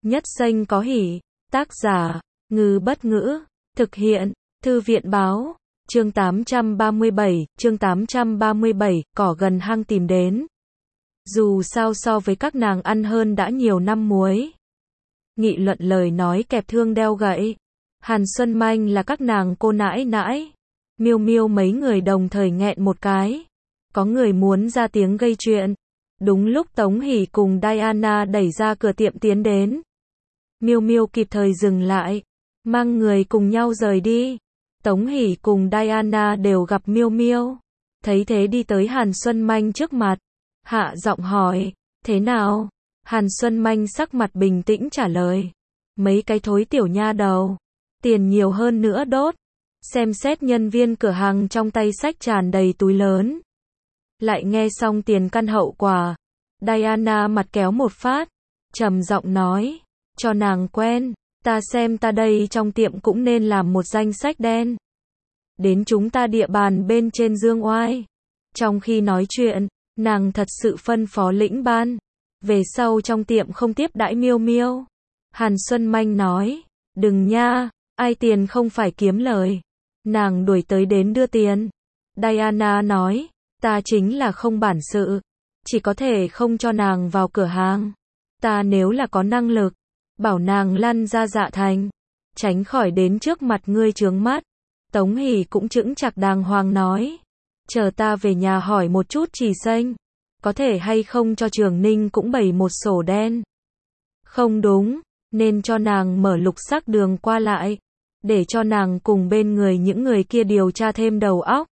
Nhất Xanh có hỉ. Tác giả, Ngư Bất Ngữ. Thực hiện, Thư viện Báo. Chương 837, cỏ gần hang tìm đến. Dù sao so với các nàng ăn hơn đã nhiều năm muối. Nghị luận lời nói kẹp thương đeo gậy. Hàn Xuân Manh là các nàng cô nãi nãi. Miêu Miêu mấy người đồng thời nghẹn một cái. Có người muốn ra tiếng gây chuyện. Đúng lúc Tống Hỷ cùng Diana đẩy ra cửa tiệm tiến đến. Miêu Miêu kịp thời dừng lại, mang người cùng nhau rời đi. Tống Hỷ cùng Diana đều gặp Miêu Miêu. Thấy thế đi tới Hàn Xuân Manh trước mặt. Hạ giọng hỏi, thế nào? Hàn Xuân Manh sắc mặt bình tĩnh trả lời. Mấy cái thối tiểu nha đầu. Tiền nhiều hơn nữa đốt. Xem xét nhân viên cửa hàng trong tay xách tràn đầy túi lớn. Lại nghe xong tiền căn hậu quả. Diana mặt kéo một phát. Trầm giọng nói. Cho nàng quen. Ta xem ta đây trong tiệm cũng nên làm một danh sách đen. Đến chúng ta địa bàn bên trên Dương Oai. Trong khi nói chuyện, nàng thật sự phân phó lĩnh ban. Về sau trong tiệm không tiếp đãi Miêu Miêu. Hàn Xuân Manh nói. Đừng nha, ai tiền không phải kiếm lời. Nàng đuổi tới đến đưa tiền. Diana nói. Ta chính là không bản sự. Chỉ có thể không cho nàng vào cửa hàng. Ta nếu là có năng lực, bảo nàng lăn ra Dạ Thành. Tránh khỏi đến trước mặt ngươi chướng mắt. Tống Hỷ cũng chững chạc đàng hoàng nói. Chờ ta về nhà hỏi một chút Trì Xanh. Có thể hay không cho Trường Ninh cũng bày một sổ đen. Không đúng, nên cho nàng mở lục sắc đường qua lại. Để cho nàng cùng bên người những người kia điều tra thêm đầu óc.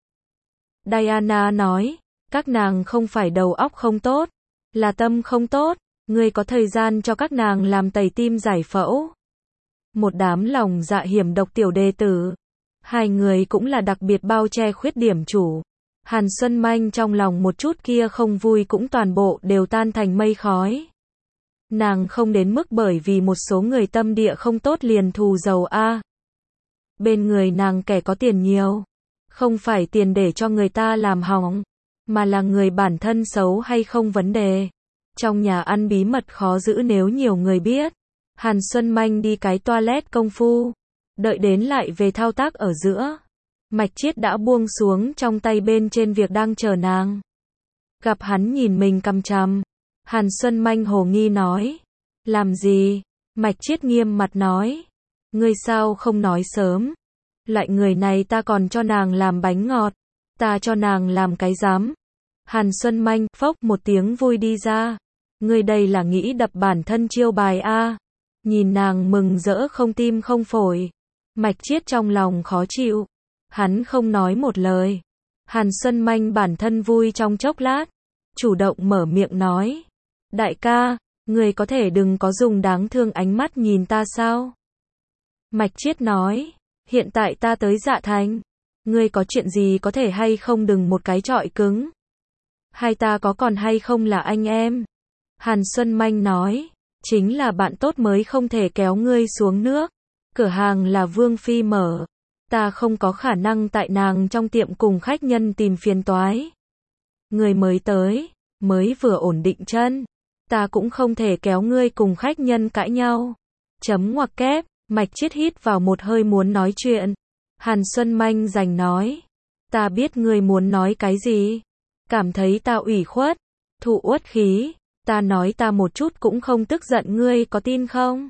Diana nói. Các nàng không phải đầu óc không tốt. Là tâm không tốt. Ngươi có thời gian cho các nàng làm tẩy tim giải phẫu. Một đám lòng dạ hiểm độc tiểu đệ tử. Hai người cũng là đặc biệt bao che khuyết điểm chủ. Hàn Xuân Manh trong lòng một chút kia không vui cũng toàn bộ đều tan thành mây khói. Nàng không đến mức bởi vì một số người tâm địa không tốt liền thù dầu a. Bên người nàng kẻ có tiền nhiều. Không phải tiền để cho người ta làm hỏng. Mà là người bản thân xấu hay không vấn đề. Trong nhà ăn bí mật khó giữ nếu nhiều người biết. Hàn Xuân Manh đi cái toilet công phu. Đợi đến lại về thao tác ở giữa. Mạch Chiết đã buông xuống trong tay bên trên việc đang chờ nàng. Gặp hắn nhìn mình cằm chằm. Hàn Xuân Manh hồ nghi nói. Làm gì? Mạch Chiết nghiêm mặt nói. Ngươi sao không nói sớm? Loại người này ta còn cho nàng làm bánh ngọt. Ta cho nàng làm cái giám. Hàn Xuân Manh phốc một tiếng vui đi ra. Ngươi đây là nghĩ đập bản thân chiêu bài a. Nhìn nàng mừng rỡ không tim không phổi. Mạch Chiết trong lòng khó chịu. Hắn không nói một lời. Hàn Xuân Manh bản thân vui trong chốc lát. Chủ động mở miệng nói. Đại ca, ngươi có thể đừng có dùng đáng thương ánh mắt nhìn ta sao? Mạch Chiết nói. Hiện tại ta tới Dạ Thành. Ngươi có chuyện gì có thể hay không đừng một cái chọi cứng. Hai ta có còn hay không là anh em? Hàn Xuân Manh nói. Chính là bạn tốt mới không thể kéo ngươi xuống nước. Cửa hàng là Vương Phi mở. Ta không có khả năng tại nàng trong tiệm cùng khách nhân tìm phiền toái. Người mới tới, mới vừa ổn định chân. Ta cũng không thể kéo ngươi cùng khách nhân cãi nhau. Chấm ngoặc kép, Mạch Chiết hít vào một hơi muốn nói chuyện. Hàn Xuân Manh giành nói. Ta biết ngươi muốn nói cái gì. Cảm thấy ta ủy khuất, thụ uất khí. Ta nói ta một chút cũng không tức giận ngươi có tin không?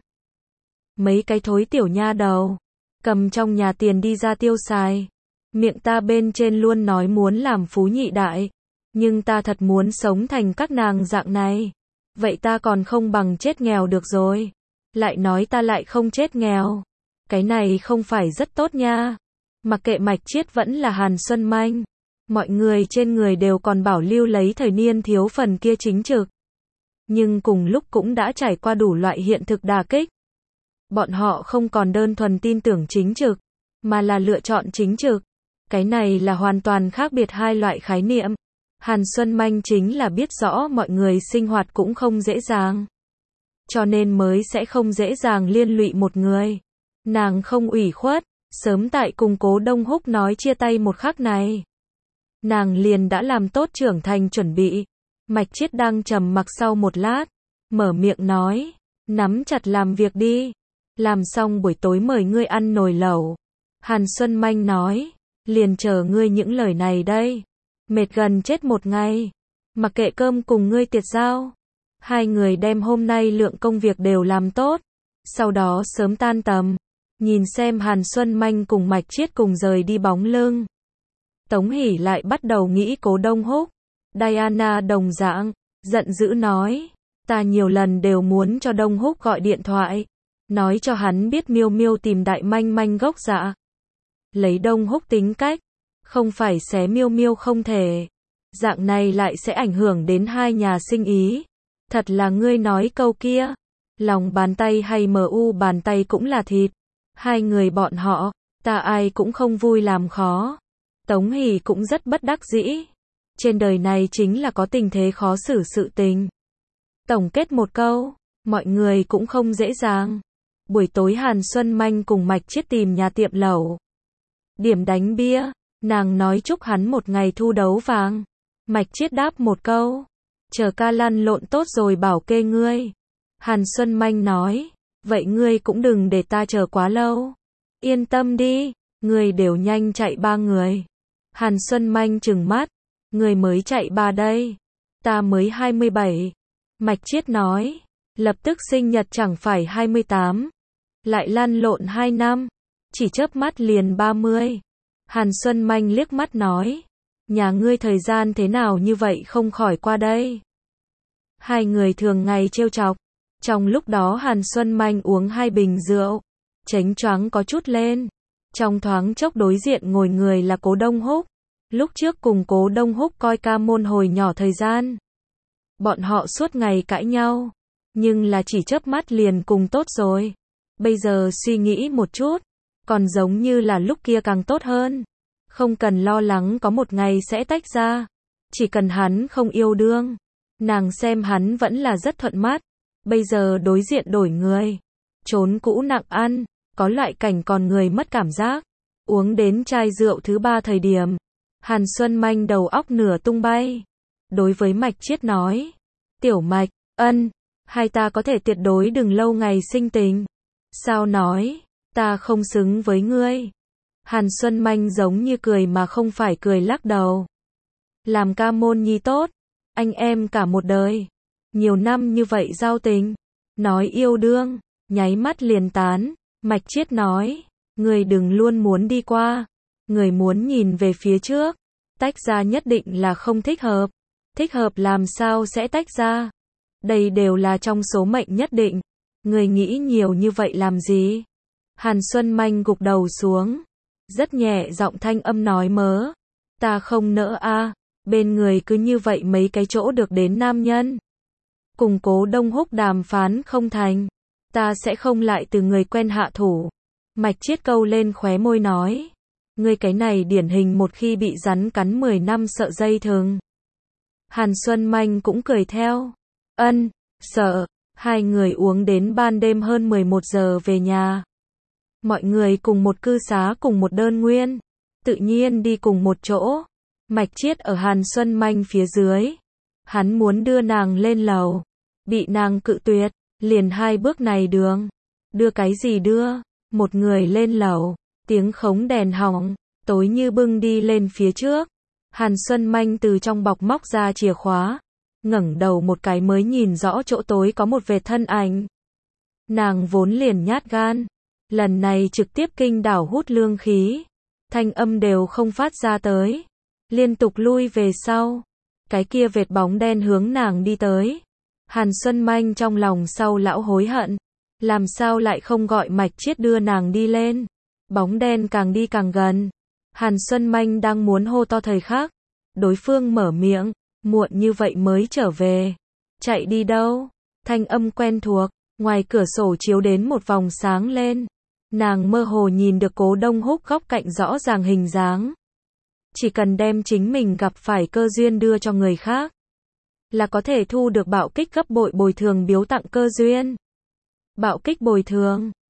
Mấy cái thối tiểu nha đầu. Cầm trong nhà tiền đi ra tiêu xài. Miệng ta bên trên luôn nói muốn làm phú nhị đại. Nhưng ta thật muốn sống thành các nàng dạng này. Vậy ta còn không bằng chết nghèo được rồi. Lại nói ta lại không chết nghèo. Cái này không phải rất tốt nha. Mặc kệ Mạch Chiết vẫn là Hàn Xuân Manh. Mọi người trên người đều còn bảo lưu lấy thời niên thiếu phần kia chính trực. Nhưng cùng lúc cũng đã trải qua đủ loại hiện thực đả kích. Bọn họ không còn đơn thuần tin tưởng chính trực, mà là lựa chọn chính trực. Cái này là hoàn toàn khác biệt hai loại khái niệm. Hàn Xuân Manh chính là biết rõ mọi người sinh hoạt cũng không dễ dàng. Cho nên mới sẽ không dễ dàng liên lụy một người. Nàng không ủy khuất, sớm tại cùng Cố Đông Húc nói chia tay một khắc này. Nàng liền đã làm tốt trưởng thành chuẩn bị. Mạch Chiết đang trầm mặc sau một lát, mở miệng nói. Nắm chặt làm việc đi. Làm xong buổi tối mời ngươi ăn nồi lẩu. Hàn Xuân Manh nói. Liền chờ ngươi những lời này đây. Mệt gần chết một ngày. Mặc kệ cơm cùng ngươi tiệt giao. Hai người đem hôm nay lượng công việc đều làm tốt. Sau đó sớm tan tầm. Nhìn xem Hàn Xuân Manh cùng Mạch Chiết cùng rời đi bóng lưng. Tống Hỷ lại bắt đầu nghĩ Cố Đông Húc. Diana đồng dạng, giận dữ nói. Ta nhiều lần đều muốn cho Đông Húc gọi điện thoại. Nói cho hắn biết Miêu Miêu tìm Đại Manh Manh gốc dạ. Lấy Đông Húc tính cách. Không phải xé Miêu Miêu không thể. Dạng này lại sẽ ảnh hưởng đến hai nhà sinh ý. Thật là ngươi nói câu kia. Lòng bàn tay hay MU bàn tay cũng là thịt. Hai người bọn họ, ta ai cũng không vui làm khó. Tống Hỷ cũng rất bất đắc dĩ. Trên đời này chính là có tình thế khó xử sự tình. Tổng kết một câu, mọi người cũng không dễ dàng. Buổi tối Hàn Xuân Manh cùng Mạch Chiết tìm nhà tiệm lẩu. Điểm đánh bia, nàng nói chúc hắn một ngày thu đấu vàng. Mạch Chiết đáp một câu, chờ ca lăn lộn tốt rồi bảo kê ngươi. Hàn Xuân Manh nói, vậy ngươi cũng đừng để ta chờ quá lâu. Yên tâm đi, ngươi đều nhanh chạy 3 người. Hàn Xuân Manh trừng mắt, ngươi mới chạy 3 đây. Ta mới 27. Mạch Chiết nói, lập tức sinh nhật chẳng phải 28. Lại lăn lộn 2 năm, chỉ chớp mắt liền 30. Hàn Xuân Manh liếc mắt nói, nhà ngươi thời gian thế nào như vậy không khỏi qua đây. Hai người thường ngày trêu chọc. Trong lúc đó Hàn Xuân Manh uống 2 bình rượu, chánh choáng có chút lên. Trong thoáng chốc đối diện ngồi người là Cố Đông Húc. Lúc trước cùng Cố Đông Húc coi ca môn hồi nhỏ thời gian. Bọn họ suốt ngày cãi nhau, nhưng là chỉ chớp mắt liền cùng tốt rồi. Bây giờ suy nghĩ một chút, còn giống như là lúc kia càng tốt hơn. Không cần lo lắng có một ngày sẽ tách ra. Chỉ cần hắn không yêu đương. Nàng xem hắn vẫn là rất thuận mắt. Bây giờ đối diện đổi người. Trốn cũ nặng ăn. Có loại cảnh còn người mất cảm giác. Uống đến chai rượu thứ 3 thời điểm. Hàn Xuân Manh đầu óc nửa tung bay. Đối với Mạch Chiết nói. Tiểu Mạch, ân. Hai ta có thể tuyệt đối đừng lâu ngày sinh tình. Sao nói, ta không xứng với ngươi. Hàn Xuân Manh giống như cười mà không phải cười lắc đầu. Làm ca môn nhi tốt. Anh em cả một đời. Nhiều năm như vậy giao tình. Nói yêu đương, nháy mắt liền tán. Mạch Chiết nói, người đừng luôn muốn đi qua. Người muốn nhìn về phía trước. Tách ra nhất định là không thích hợp. Thích hợp làm sao sẽ tách ra. Đây đều là trong số mệnh nhất định. Người nghĩ nhiều như vậy làm gì? Hàn Xuân Manh gục đầu xuống. Rất nhẹ giọng thanh âm nói mớ. Ta không nỡ a. Bên người cứ như vậy mấy cái chỗ được đến nam nhân. Cùng Cố Đông Húc đàm phán không thành. Ta sẽ không lại từ người quen hạ thủ. Mạch Chiết câu lên khóe môi nói. Ngươi cái này điển hình một khi bị rắn cắn 10 năm sợ dây thừng. Hàn Xuân Manh cũng cười theo. Ân, sợ. Hai người uống đến ban đêm hơn 11 giờ về nhà. Mọi người cùng một cư xá cùng một đơn nguyên. Tự nhiên đi cùng một chỗ. Mạch Chiết ở Hàn Xuân Manh phía dưới. Hắn muốn đưa nàng lên lầu. Bị nàng cự tuyệt. Liền 2 bước này đường. Đưa cái gì đưa? Một người lên lầu. Tiếng khống đèn hỏng. Tối như bưng đi lên phía trước. Hàn Xuân Manh từ trong bọc móc ra chìa khóa. Ngẩng đầu một cái mới nhìn rõ chỗ tối có một vệt thân ảnh. Nàng vốn liền nhát gan. Lần này trực tiếp kinh đảo hút lương khí. Thanh âm đều không phát ra tới. Liên tục lui về sau. Cái kia vệt bóng đen hướng nàng đi tới. Hàn Xuân Manh trong lòng sau lão hối hận. Làm sao lại không gọi Mạch Chiết đưa nàng đi lên. Bóng đen càng đi càng gần. Hàn Xuân Manh đang muốn hô to thời khắc. Đối phương mở miệng. Muộn như vậy mới trở về. Chạy đi đâu? Thanh âm quen thuộc. Ngoài cửa sổ chiếu đến một vòng sáng lên. Nàng mơ hồ nhìn được Cố Đông Húc góc cạnh rõ ràng hình dáng. Chỉ cần đem chính mình gặp phải cơ duyên đưa cho người khác. Là có thể thu được bạo kích gấp bội bồi thường biếu tặng cơ duyên. Bạo kích bồi thường.